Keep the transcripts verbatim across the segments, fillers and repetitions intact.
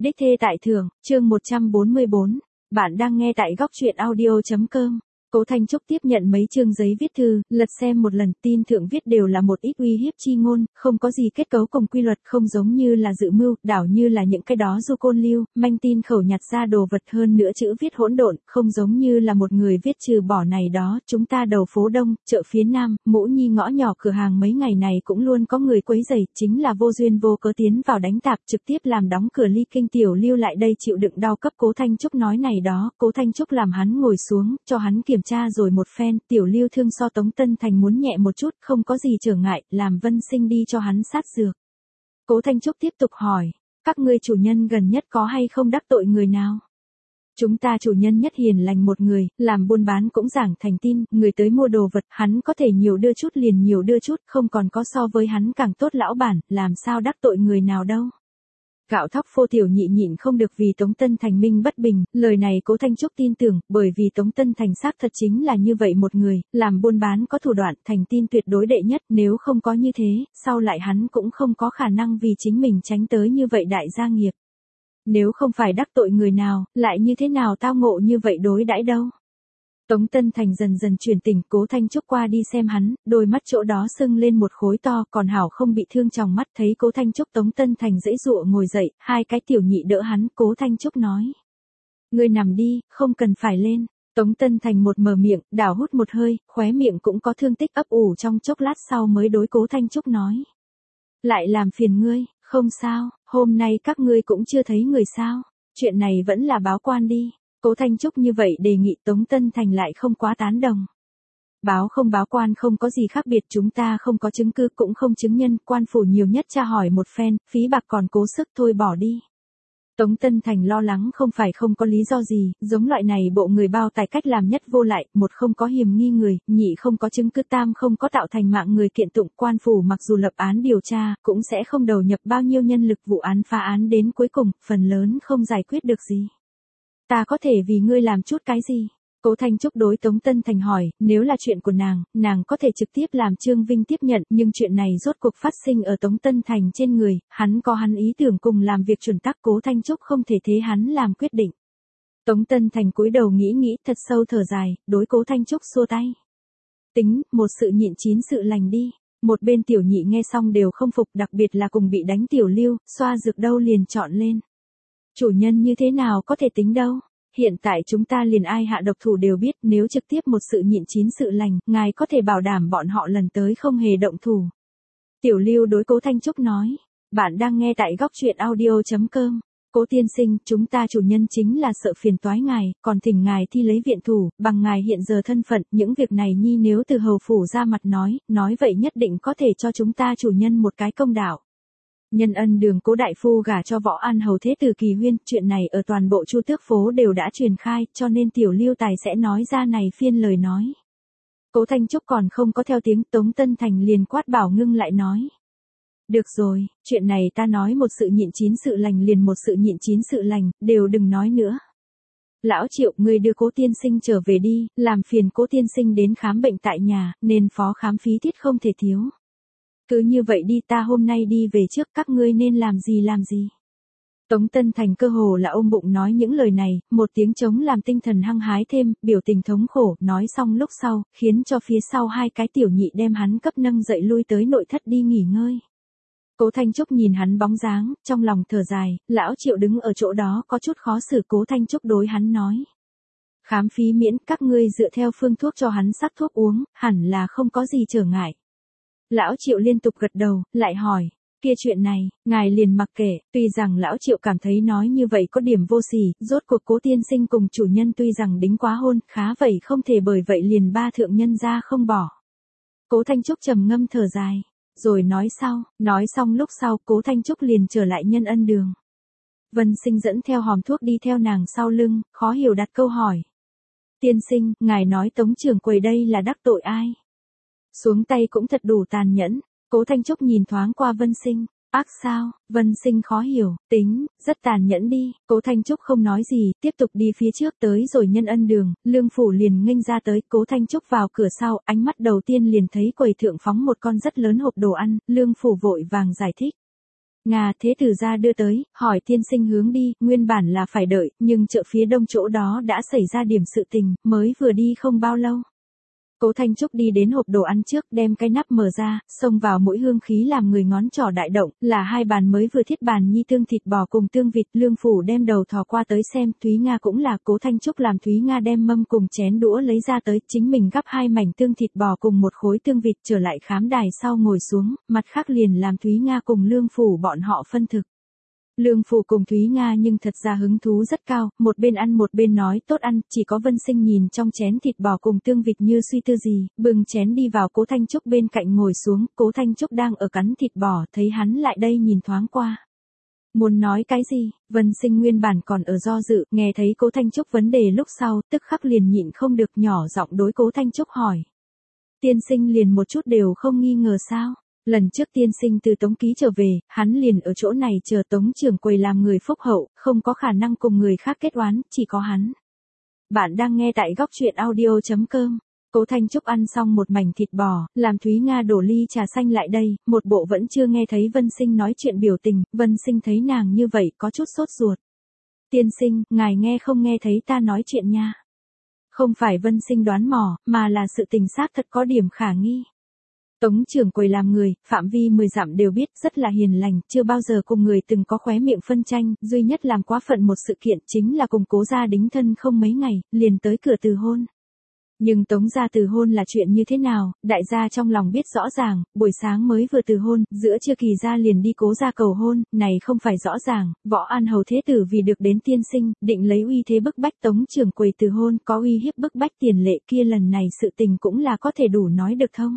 Đích thê tại thưởng, chương một trăm bốn mươi bốn. Bạn đang nghe tại góc truyện audio.com. Cố Thanh Trúc tiếp nhận mấy chương giấy viết thư, lật xem một lần, tin thượng viết đều là một ít uy hiếp chi ngôn, không có gì kết cấu cùng quy luật, không giống như là dự mưu, đảo như là những cái đó du côn lưu, manh tin khẩu nhặt ra đồ vật, hơn nữa chữ viết hỗn độn, không giống như là một người viết trừ bỏ này đó, chúng ta đầu phố Đông, chợ phía Nam, Mỗ Nhi ngõ nhỏ cửa hàng mấy ngày này cũng luôn có người quấy rầy, chính là vô duyên vô cớ tiến vào đánh tạp, trực tiếp làm đóng cửa ly kinh tiểu lưu lại đây chịu đựng đau cấp. Cố Thanh Trúc nói này đó, Cố Thanh Trúc làm hắn ngồi xuống, cho hắn kiểm tra rồi một phen, tiểu lưu thương so Tống Tân Thành muốn nhẹ một chút, không có gì trở ngại, làm Vân Sinh đi cho hắn sát dược. Cố Thanh Trúc tiếp tục hỏi, các ngươi chủ nhân gần nhất có hay không đắc tội người nào? Chúng ta chủ nhân nhất hiền lành một người, làm buôn bán cũng giảng thành tin, người tới mua đồ vật, hắn có thể nhiều đưa chút liền nhiều đưa chút, không còn có so với hắn càng tốt lão bản, làm sao đắc tội người nào đâu. Gạo thóc phô tiểu nhị nhịn không được vì Tống Tân Thành minh bất bình, lời này Cố Thanh Trúc tin tưởng, bởi vì Tống Tân Thành xác thật chính là như vậy một người, làm buôn bán có thủ đoạn, thành tin tuyệt đối đệ nhất, nếu không có như thế, sau lại hắn cũng không có khả năng vì chính mình tránh tới như vậy đại gia nghiệp. Nếu không phải đắc tội người nào, lại như thế nào tao ngộ như vậy đối đãi đâu. Tống Tân Thành dần dần chuyển tỉnh, Cố Thanh Trúc qua đi xem hắn, đôi mắt chỗ đó sưng lên một khối to, còn hảo không bị thương trong mắt, thấy Cố Thanh Trúc Tống Tân Thành dễ dụa ngồi dậy, hai cái tiểu nhị đỡ hắn, Cố Thanh Trúc nói. Ngươi nằm đi, không cần phải lên. Tống Tân Thành một mở miệng, đảo hút một hơi, khóe miệng cũng có thương tích ấp ủ trong chốc lát sau mới đối Cố Thanh Trúc nói. Lại làm phiền ngươi, không sao, hôm nay các ngươi cũng chưa thấy người sao, chuyện này vẫn là báo quan đi. Cố Thanh Trúc như vậy đề nghị, Tống Tân Thành lại không quá tán đồng. Báo không báo quan không có gì khác biệt, chúng ta không có chứng cứ cũng không chứng nhân, quan phủ nhiều nhất tra hỏi một phen, phí bạc còn cố sức thôi bỏ đi. Tống Tân Thành lo lắng không phải không có lý do gì, giống loại này bộ người bao tài cách làm nhất vô lại, một không có hiểm nghi người, nhị không có chứng cứ, tam không có tạo thành mạng người kiện tụng, quan phủ mặc dù lập án điều tra, cũng sẽ không đầu nhập bao nhiêu nhân lực vụ án phá án đến cuối cùng, phần lớn không giải quyết được gì. Ta có thể vì ngươi làm chút cái gì? Cố Thanh Trúc đối Tống Tân Thành hỏi, nếu là chuyện của nàng, nàng có thể trực tiếp làm Trương Vinh tiếp nhận, nhưng chuyện này rốt cuộc phát sinh ở Tống Tân Thành trên người, hắn có hắn ý tưởng cùng làm việc chuẩn tắc, Cố Thanh Trúc không thể thế hắn làm quyết định. Tống Tân Thành cúi đầu nghĩ nghĩ, thật sâu thở dài, đối Cố Thanh Trúc xua tay. Tính, một sự nhịn chín sự lành đi. Một bên tiểu nhị nghe xong đều không phục, đặc biệt là cùng bị đánh tiểu lưu, xoa dược đâu liền chọn lên. Chủ nhân như thế nào có thể tính đâu? Hiện tại chúng ta liền ai hạ độc thủ đều biết, nếu trực tiếp một sự nhịn chín sự lành, ngài có thể bảo đảm bọn họ lần tới không hề động thủ. Tiểu lưu đối Cố Thanh Trúc nói, bạn đang nghe tại góc truyện audio.com. Cố tiên sinh, chúng ta chủ nhân chính là sợ phiền toái ngài, còn thỉnh ngài thi lấy viện thủ, bằng ngài hiện giờ thân phận, những việc này nhi nếu từ hầu phủ ra mặt nói, nói vậy nhất định có thể cho chúng ta chủ nhân một cái công đạo. Nhân ân đường Cố đại phu gả cho Võ An hầu thế tử Kỳ Huyên, chuyện này ở toàn bộ Chu Tước phố đều đã truyền khai, cho nên tiểu lưu tài sẽ nói ra này phiên lời nói. Cố Thanh Trúc còn không có theo tiếng, Tống Tân Thành liền quát bảo ngưng lại nói. Được rồi, chuyện này ta nói một sự nhịn chín sự lành liền một sự nhịn chín sự lành, đều đừng nói nữa. Lão Triệu, ngươi đưa Cố tiên sinh trở về đi, làm phiền Cố tiên sinh đến khám bệnh tại nhà, nên phó khám phí tiết không thể thiếu. Cứ như vậy đi, ta hôm nay đi về trước, các ngươi nên làm gì làm gì. Tống Tân Thành cơ hồ là ôm bụng nói những lời này, một tiếng trống làm tinh thần hăng hái thêm, biểu tình thống khổ, nói xong lúc sau, khiến cho phía sau hai cái tiểu nhị đem hắn cấp nâng dậy lui tới nội thất đi nghỉ ngơi. Cố Thanh Trúc nhìn hắn bóng dáng, trong lòng thở dài, lão Triệu đứng ở chỗ đó có chút khó xử. Cố Thanh Trúc đối hắn nói. Khám phí miễn, các ngươi dựa theo phương thuốc cho hắn sắc thuốc uống, hẳn là không có gì trở ngại. Lão Triệu liên tục gật đầu, lại hỏi, kia chuyện này, ngài liền mặc kệ, tuy rằng Lão Triệu cảm thấy nói như vậy có điểm vô sỉ, rốt cuộc Cố tiên sinh cùng chủ nhân tuy rằng đính quá hôn, khá vậy không thể bởi vậy liền ba thượng nhân ra không bỏ. Cố Thanh Trúc trầm ngâm thở dài, rồi nói sau, nói xong lúc sau, Cố Thanh Trúc liền trở lại nhân ân đường. Vân Sinh dẫn theo hòm thuốc đi theo nàng sau lưng, khó hiểu đặt câu hỏi. Tiên sinh, ngài nói Tống trưởng quầy đây là đắc tội ai? Xuống tay cũng thật đủ tàn nhẫn. Cố Thanh Trúc nhìn thoáng qua Vân Sinh, ác sao? Vân Sinh khó hiểu, tính, rất tàn nhẫn đi. Cố Thanh Trúc không nói gì, tiếp tục đi phía trước, tới rồi nhân ân đường, Lương phủ liền nghênh ra tới. Cố Thanh Trúc vào cửa sau, ánh mắt đầu tiên liền thấy quầy thượng phóng một con rất lớn hộp đồ ăn, Lương phủ vội vàng giải thích. Nga thế tử ra đưa tới, hỏi tiên sinh hướng đi, nguyên bản là phải đợi, nhưng chợ phía đông chỗ đó đã xảy ra điểm sự tình, mới vừa đi không bao lâu. Cố Thanh Trúc đi đến hộp đồ ăn trước, đem cái nắp mở ra, xông vào mũi hương khí làm người ngón trỏ đại động, là hai bàn mới vừa thiết bàn nhi tương thịt bò cùng tương vịt. Lương Phủ đem đầu thò qua tới xem, Thúy Nga cũng là. Cố Thanh Trúc làm Thúy Nga đem mâm cùng chén đũa lấy ra tới, chính mình gắp hai mảnh tương thịt bò cùng một khối tương vịt, trở lại khám đài sau ngồi xuống, mặt khác liền làm Thúy Nga cùng Lương Phủ bọn họ phân thực. Lương Phủ cùng Thúy Nga nhưng thật ra hứng thú rất cao, một bên ăn một bên nói tốt ăn, chỉ có Vân Sinh nhìn trong chén thịt bò cùng tương vịt như suy tư gì, bưng chén đi vào Cố Thanh Trúc bên cạnh ngồi xuống. Cố Thanh Trúc đang ở cắn thịt bò, thấy hắn lại đây nhìn thoáng qua. Muốn nói cái gì, Vân Sinh nguyên bản còn ở do dự, nghe thấy Cố Thanh Trúc vấn đề lúc sau, tức khắc liền nhịn không được nhỏ giọng đối Cố Thanh Trúc hỏi. Tiên sinh liền một chút đều không nghi ngờ sao? Lần trước tiên sinh từ Tống Ký trở về, hắn liền ở chỗ này chờ Tống trưởng quầy làm người phúc hậu, không có khả năng cùng người khác kết oán, chỉ có hắn. Bạn đang nghe tại góc truyện audio chấm com. Cố Thanh Trúc ăn xong một mảnh thịt bò, làm Thúy Nga đổ ly trà xanh lại đây, một bộ vẫn chưa nghe thấy Vân Sinh nói chuyện biểu tình. Vân Sinh thấy nàng như vậy có chút sốt ruột. Tiên sinh, ngài nghe không nghe thấy ta nói chuyện nha? Không phải Vân Sinh đoán mò, mà là sự tình xác thật có điểm khả nghi. Tống trưởng quầy làm người, phạm vi mười dặm đều biết, rất là hiền lành, chưa bao giờ cùng người từng có khóe miệng phân tranh, duy nhất làm quá phận một sự kiện chính là cùng Cố gia đính thân không mấy ngày, liền tới cửa từ hôn. Nhưng Tống gia từ hôn là chuyện như thế nào, đại gia trong lòng biết rõ ràng, buổi sáng mới vừa từ hôn, giữa trưa kỳ gia liền đi Cố gia cầu hôn, này không phải rõ ràng. Võ An Hầu thế tử vì được đến tiên sinh, định lấy uy thế bức bách Tống trưởng quầy từ hôn, có uy hiếp bức bách tiền lệ kia, lần này sự tình cũng là có thể đủ nói được thông.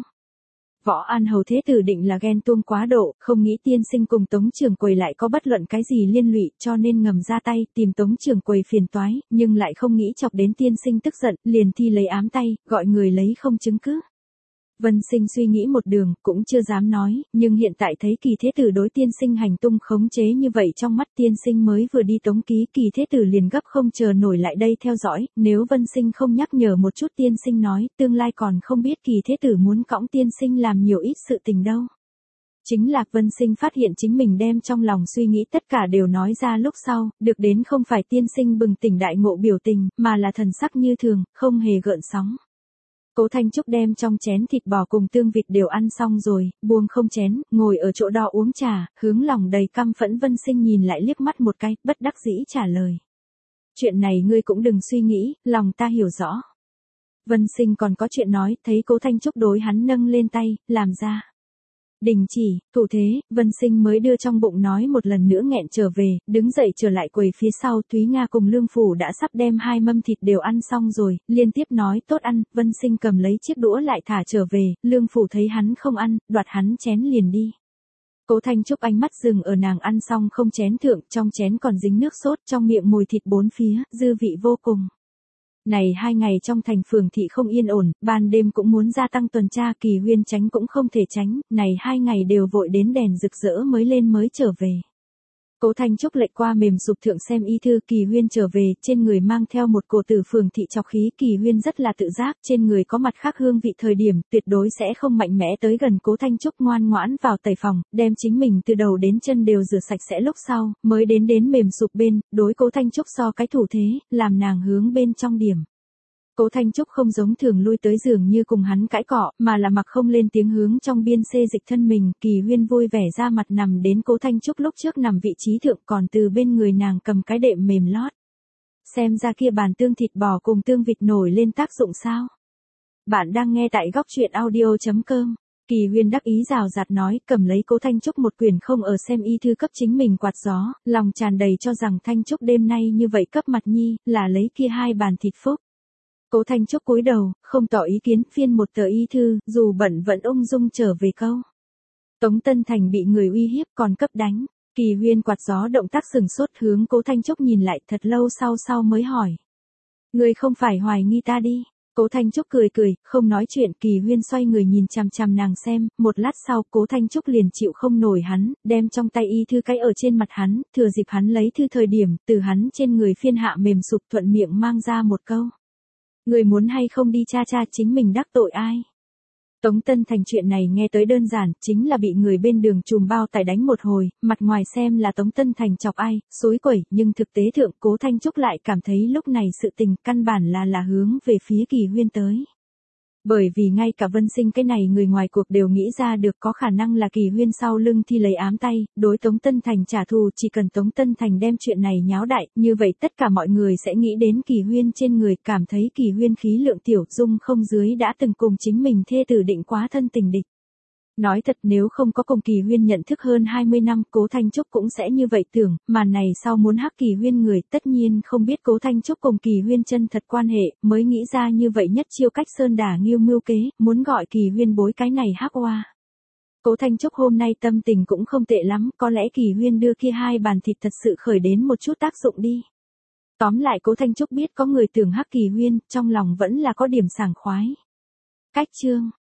Võ An Hầu thế tử định là ghen tuông quá độ, không nghĩ tiên sinh cùng Tống trưởng quầy lại có bất luận cái gì liên lụy, cho nên ngầm ra tay tìm Tống trưởng quầy phiền toái, nhưng lại không nghĩ chọc đến tiên sinh tức giận, liền thi lấy ám tay, gọi người lấy không chứng cứ. Vân Sinh suy nghĩ một đường, cũng chưa dám nói, nhưng hiện tại thấy Kỳ thế tử đối tiên sinh hành tung khống chế như vậy, trong mắt tiên sinh mới vừa đi Tống Ký, Kỳ thế tử liền gấp không chờ nổi lại đây theo dõi, nếu Vân Sinh không nhắc nhở một chút tiên sinh nói, tương lai còn không biết Kỳ thế tử muốn cõng tiên sinh làm nhiều ít sự tình đâu. Chính là Vân Sinh phát hiện chính mình đem trong lòng suy nghĩ tất cả đều nói ra lúc sau, được đến không phải tiên sinh bừng tỉnh đại ngộ biểu tình, mà là thần sắc như thường, không hề gợn sóng. Cố Thanh Trúc đem trong chén thịt bò cùng tương vịt đều ăn xong rồi, buông không chén, ngồi ở chỗ đó uống trà, hướng lòng đầy căm phẫn Vân Sinh nhìn lại liếc mắt một cái, bất đắc dĩ trả lời. Chuyện này ngươi cũng đừng suy nghĩ, lòng ta hiểu rõ. Vân Sinh còn có chuyện nói, thấy Cố Thanh Trúc đối hắn nâng lên tay, làm ra. Đình chỉ, thủ thế, Vân Sinh mới đưa trong bụng nói một lần nữa nghẹn trở về, đứng dậy trở lại quầy phía sau. Thúy Nga cùng Lương Phủ đã sắp đem hai mâm thịt đều ăn xong rồi, liên tiếp nói tốt ăn. Vân Sinh cầm lấy chiếc đũa lại thả trở về, Lương Phủ thấy hắn không ăn, đoạt hắn chén liền đi. Cố Thanh Trúc ánh mắt dừng ở nàng ăn xong không chén thượng, trong chén còn dính nước sốt, trong miệng mùi thịt bốn phía, dư vị vô cùng. Này hai ngày trong thành phường thị không yên ổn, ban đêm cũng muốn gia tăng tuần tra, Kỳ Huyên tránh cũng không thể tránh, này hai ngày đều vội đến đèn rực rỡ mới lên mới trở về. Cố Thanh Trúc lệch qua mềm sụp thượng xem y thư, Kỳ Huyên trở về, trên người mang theo một cổ tử phường thị chọc khí, Kỳ Huyên rất là tự giác, trên người có mặt khác hương vị thời điểm, tuyệt đối sẽ không mạnh mẽ tới gần Cố Thanh Trúc, ngoan ngoãn vào tẩy phòng, đem chính mình từ đầu đến chân đều rửa sạch sẽ lúc sau, mới đến đến mềm sụp bên, đối Cố Thanh Trúc so cái thủ thế, làm nàng hướng bên trong điểm. Cố Thanh Trúc không giống thường lui tới giường như cùng hắn cãi cọ, mà là mặc không lên tiếng hướng trong biên xê dịch thân mình. Kỳ Huyên vui vẻ ra mặt nằm đến Cố Thanh Trúc lúc trước nằm vị trí thượng, còn từ bên người nàng cầm cái đệm mềm lót. Xem ra kia bàn tương thịt bò cùng tương vịt nổi lên tác dụng sao? Bạn đang nghe tại góc truyện audio chấm com. Kỳ Huyên đắc ý rào rạt nói, cầm lấy Cố Thanh Trúc một quyển không ở xem y thư cấp chính mình quạt gió, lòng tràn đầy cho rằng Thanh Trúc đêm nay như vậy cấp mặt nhi, là lấy kia hai bàn thịt phúc. Cố Thanh Trúc cúi đầu, không tỏ ý kiến, phiên một tờ y thư, dù bận vẫn ung dung trở về câu. Tống Tân Thành bị người uy hiếp còn cấp đánh. Kỳ Huyên quạt gió động tác sừng sốt, hướng Cố Thanh Trúc nhìn lại, thật lâu sau sau mới hỏi. Người không phải hoài nghi ta đi. Cố Thanh Trúc cười cười, không nói chuyện. Kỳ Huyên xoay người nhìn chằm chằm nàng xem, một lát sau Cố Thanh Trúc liền chịu không nổi hắn, đem trong tay y thư cái ở trên mặt hắn, thừa dịp hắn lấy thư thời điểm, từ hắn trên người phiên hạ mềm sụp, thuận miệng mang ra một câu. Người muốn hay không đi cha cha chính mình đắc tội ai? Tống Tân Thành chuyện này nghe tới đơn giản, chính là bị người bên đường chùm bao tải đánh một hồi, mặt ngoài xem là Tống Tân Thành chọc ai, xúi quẩy, nhưng thực tế thượng Cố Thanh Trúc lại cảm thấy lúc này sự tình căn bản là là hướng về phía Kỳ Huyên tới. Bởi vì ngay cả Vân Sinh cái này người ngoài cuộc đều nghĩ ra được có khả năng là Kỳ Huyên sau lưng thi lấy ám tay, đối Tống Tân Thành trả thù, chỉ cần Tống Tân Thành đem chuyện này nháo đại, như vậy tất cả mọi người sẽ nghĩ đến Kỳ Huyên trên người, cảm thấy Kỳ Huyên khí lượng tiểu dung không dưới đã từng cùng chính mình thê tử định quá thân tình địch. Nói thật nếu không có cùng Kỳ Huyên nhận thức hơn hai mươi năm, Cố Thanh Trúc cũng sẽ như vậy tưởng, mà này sau muốn hắc Kỳ Huyên người, tất nhiên không biết Cố Thanh Trúc cùng Kỳ Huyên chân thật quan hệ, mới nghĩ ra như vậy nhất chiêu cách sơn đả nghiêu mưu kế, muốn gọi Kỳ Huyên bối cái này hắc oa. Cố Thanh Trúc hôm nay tâm tình cũng không tệ lắm, có lẽ Kỳ Huyên đưa kia hai bàn thịt thật sự khởi đến một chút tác dụng đi. Tóm lại Cố Thanh Trúc biết có người tưởng hắc Kỳ Huyên, trong lòng vẫn là có điểm sảng khoái. Cách chương